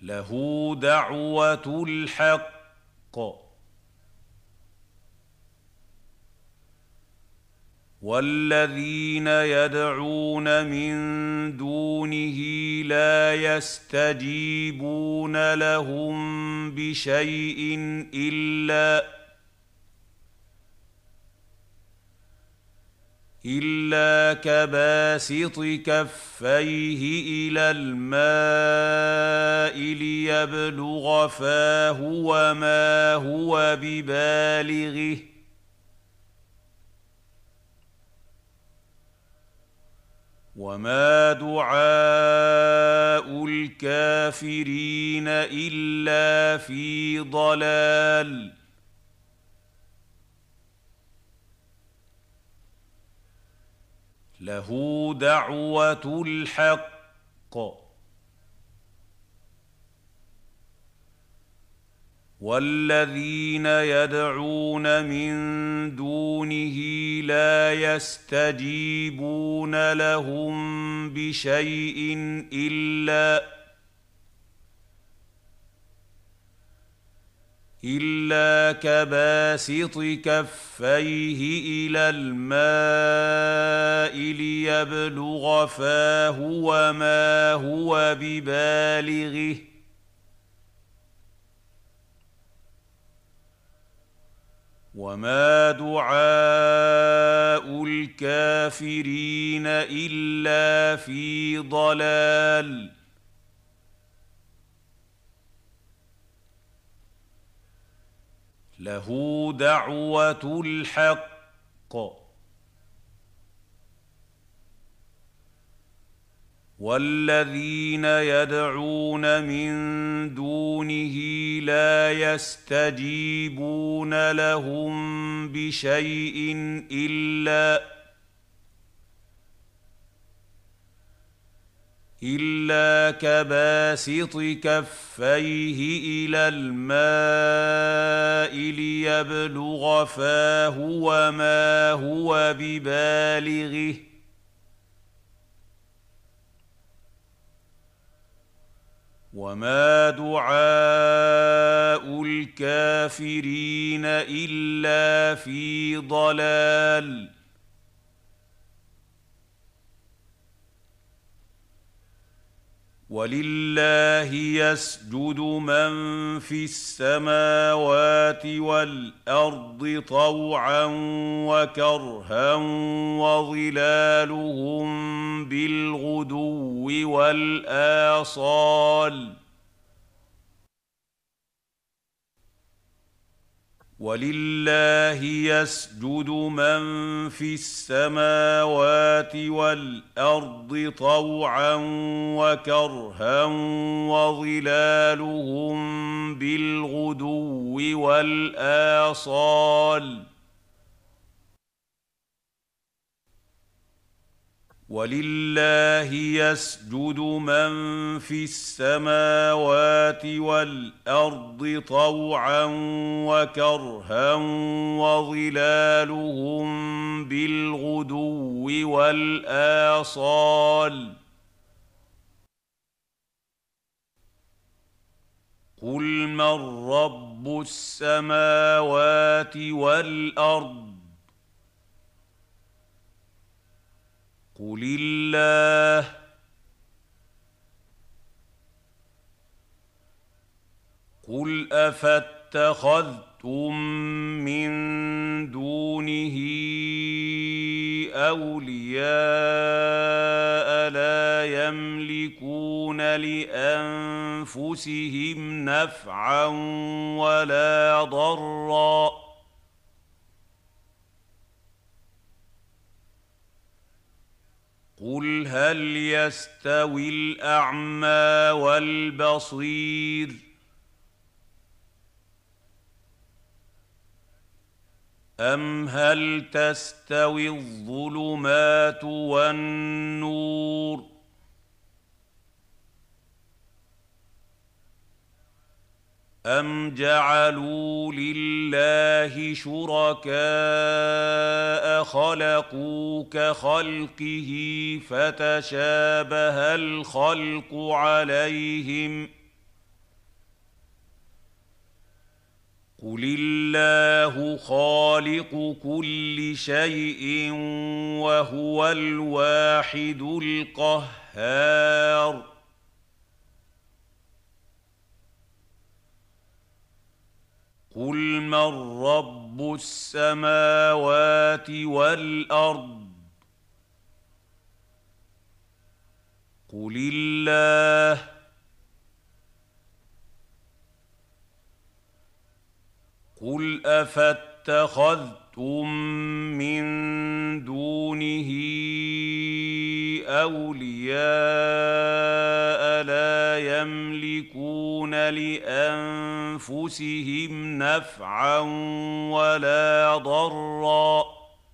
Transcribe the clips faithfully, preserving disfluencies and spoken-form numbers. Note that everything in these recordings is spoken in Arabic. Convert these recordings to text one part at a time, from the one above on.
لَهُ دَعْوَةُ الْحَقِّ وَالَّذِينَ يَدْعُونَ مِن دُونِهِ لَا يَسْتَجِيبُونَ لَهُم بِشَيْءٍ إِلَّا إِلَّا كَبَاسِطِ كَفَّيْهِ إِلَى الْمَاءِ لِيَبْلُغَ فَاهُ وَمَا هُوَ بِبَالِغِهِ وَمَا دُعَاءُ الْكَافِرِينَ إِلَّا فِي ضَلَالٍ لَهُ دَعْوَةُ الْحَقِّ وَالَّذِينَ يَدْعُونَ مِن دُونِهِ لَا يَسْتَجِيبُونَ لَهُم بِشَيْءٍ إِلَّا إِلَّا كَبَاسِطِ كَفَّيْهِ إِلَى الْمَاءِ لِيَبْلُغَ فَاهُ وَمَا هُوَ بِبَالِغِهِ وَمَا دُعَاءُ الْكَافِرِينَ إِلَّا فِي ضَلَالٍ لَهُ دَعْوَةُ الْحَقِّ وَالَّذِينَ يَدْعُونَ مِن دُونِهِ لَا يَسْتَجِيبُونَ لَهُم بِشَيْءٍ إِلَّا إِلَّا كَبَاسِطِ كَفَّيْهِ إِلَى الْمَاءِ لِيَبْلُغَ فَاهُ وَمَا هُوَ بِبَالِغِهِ وَمَا دُعَاءُ الْكَافِرِينَ إِلَّا فِي ضَلَالٍ وَلِلَّهِ يَسْجُدُ مَن فِي السَّمَاوَاتِ وَالْأَرْضِ طَوْعًا وَكَرْهًا وَظِلَالُهُم بِالْغُدُوِّ وَالْآصَالِ وَلِلَّهِ يَسْجُدُ مَن فِي السَّمَاوَاتِ وَالْأَرْضِ طَوْعًا وَكَرْهًا وَظِلَالُهُم بِالْغُدُوِّ وَالْآصَالِ وَلِلَّهِ يَسْجُدُ مَن فِي السَّمَاوَاتِ وَالْأَرْضِ طَوْعًا وَكَرْهًا وَظِلَالُهُم بِالْغُدُوِّ وَالْآصَالِ قُلْ مَن رَّبُّ السَّمَاوَاتِ وَالْأَرْضِ قُلِ اللَّهُ قُلْ أَفَاتَّخَذْتُم مِّن دُونِهِ أَوْلِيَاءَ لَا يَمْلِكُونَ لِأَنفُسِهِمْ نَفْعًا وَلَا ضَرًّا قُلْ هَلْ يَسْتَوِي الْأَعْمَىٰ وَالْبَصِيرُ أَمْ هَلْ تَسْتَوِي الظُّلُمَاتُ وَالنُّورُ أَمْ جَعَلُوا لِلَّهِ شُرَكَاءَ خَلَقُوا كَخَلْقِهِ فَتَشَابَهَ الْخَلْقُ عَلَيْهِمْ ۚ قل الله خالق كل شيء وهو الواحد القهار قل من رب السماوات والأرض قل الله قل أفاتخذتم من دونه أولياء لا يملكون لأنفسهم نفعا ولا ضرا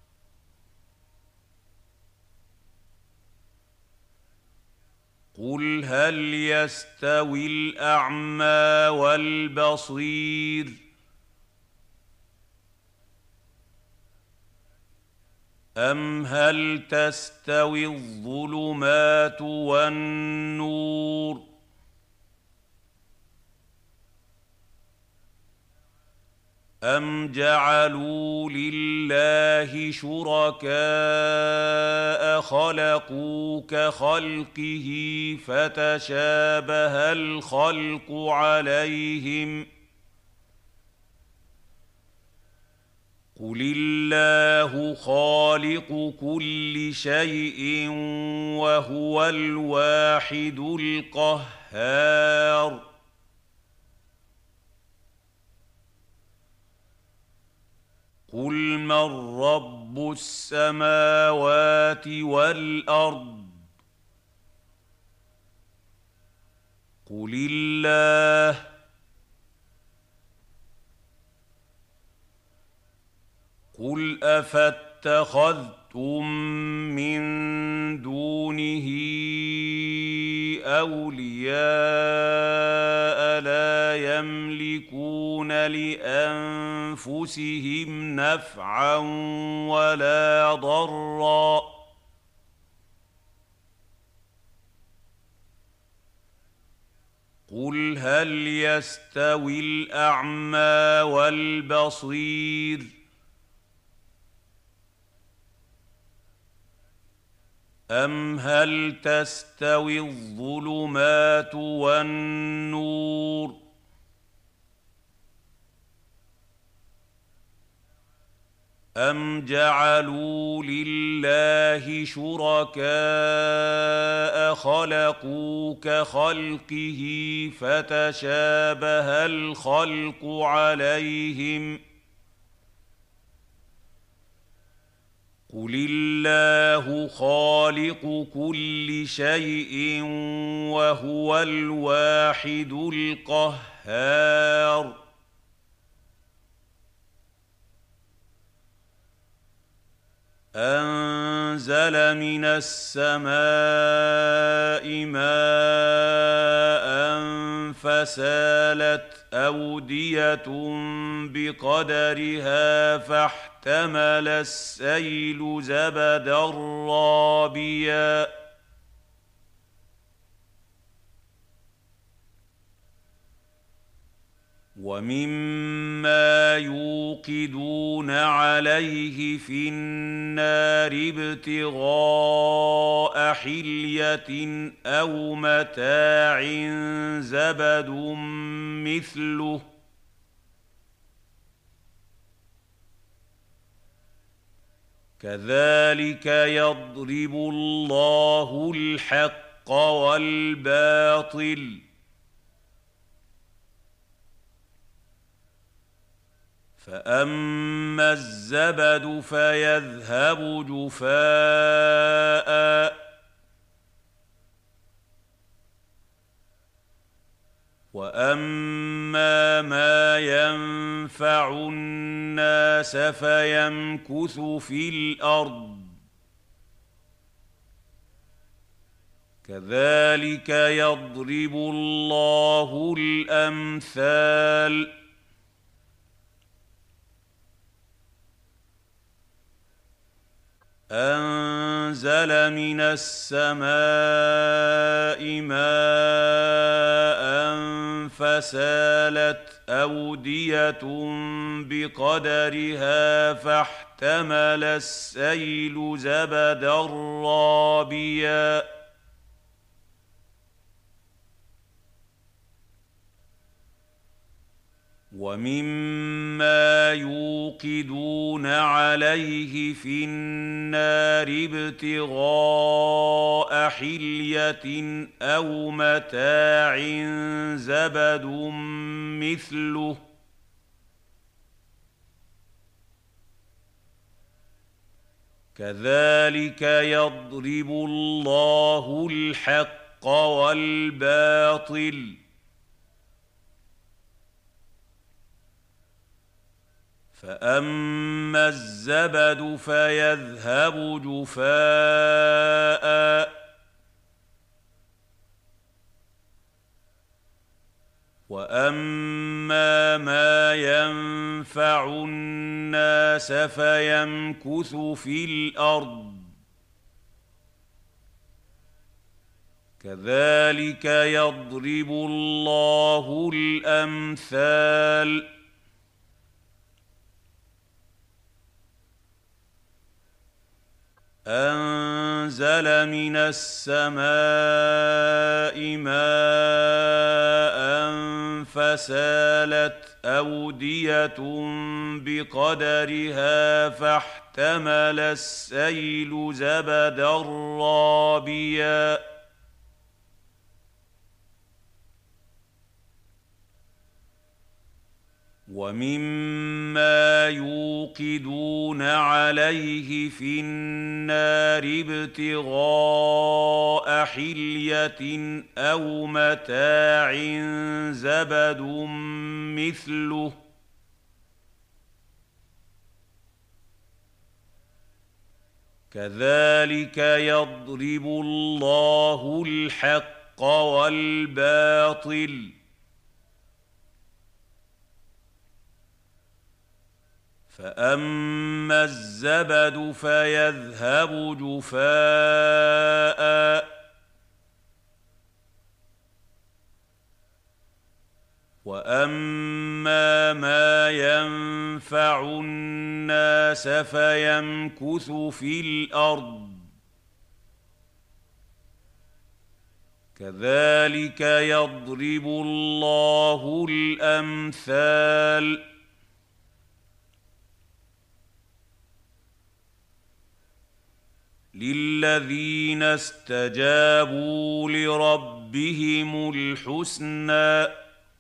قل هل يستوي الأعمى والبصير أم هل تستوي الظلمات والنور أم جعلوا لله شركاء خلقوا كخلقه فتشابه الخلق عليهم قل الله خالق كل شيء وهو الواحد القهار قل من رب السماوات والأرض قل الله قل أفاتخذتم من دونه أولياء لا يملكون لأنفسهم نفعا ولا ضرا قل هل يستوي الأعمى والبصير أم هل تستوي الظلمات والنور أم جعلوا لله شركاء خلقوا كخلقه فتشابه الخلق عليهم قل الله خالق كل شيء وهو الواحد القهار أنزل من السماء ماء فسالت أودية بقدرها فاحتمل السيل زبدا رابيا ومما يوقدون عليه في النار ابتغاء حلية أو متاع زبد مثله كذلك يضرب الله الحق والباطل فأما الزبد فيذهب جفاء وأما ما ينفع الناس فيمكث في الأرض كذلك يضرب الله الأمثال أنزل من السماء ماء فسالت أودية بقدرها فاحتمل السيل زبدا رابيا ومما يوقدون عليه في النار ابتغاء حلية أو متاع زبد مثله كذلك يضرب الله الحق والباطل فأما الزبد فيذهب جفاء وأما ما ينفع الناس فيمكث في الأرض كذلك يضرب الله الأمثال أنزل من السماء ماء فسالت أودية بقدرها فاحتمل السيل زبدا رابيا ومما يوقدون عليه في النار ابتغاء حلية أو متاع زبد مثله كذلك يضرب الله الحق والباطل فأما الزبد فيذهب جفاء وأما ما ينفع الناس فيمكث في الأرض كذلك يضرب الله الأمثال للذين استجابوا لربهم الحسنى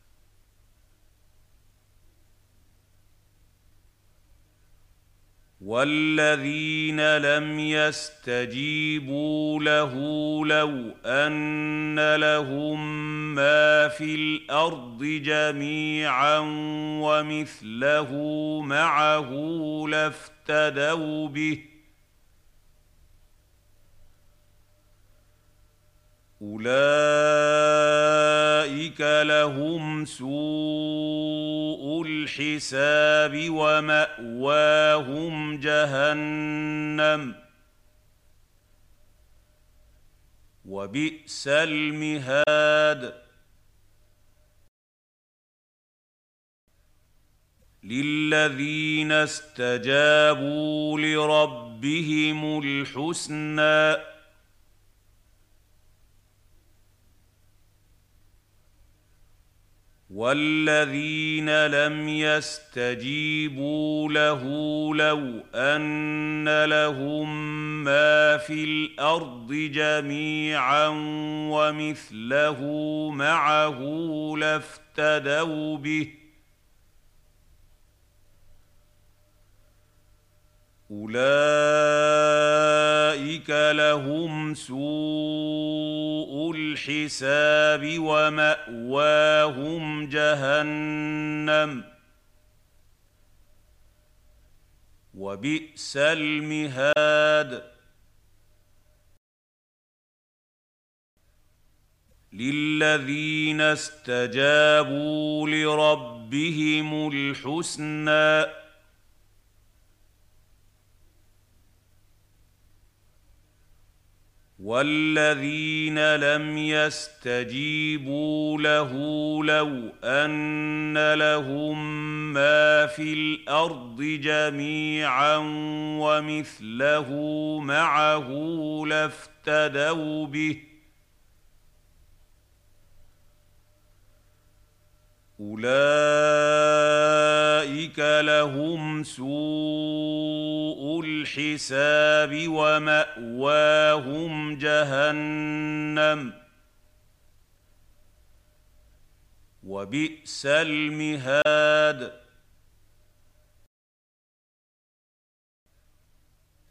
والذين لم يستجيبوا له لو أن لهم ما في الأرض جميعا ومثله معه لافتدوا به أولئك لهم سوء الحساب ومأواهم جهنم وبئس المهاد للذين استجابوا لربهم الحسنى والذين لم يستجيبوا له لو أن لهم ما في الأرض جميعا ومثله معه لافتدوا به أولئك لهم سوء الحساب ومأواهم جهنم وبئس المهاد للذين استجابوا لربهم الحسنى والذين لم يستجيبوا له لو أن لهم ما في الأرض جميعا ومثله معه لافتدوا به أولئك لهم سوء الحساب ومأواهم جهنم وبئس المهاد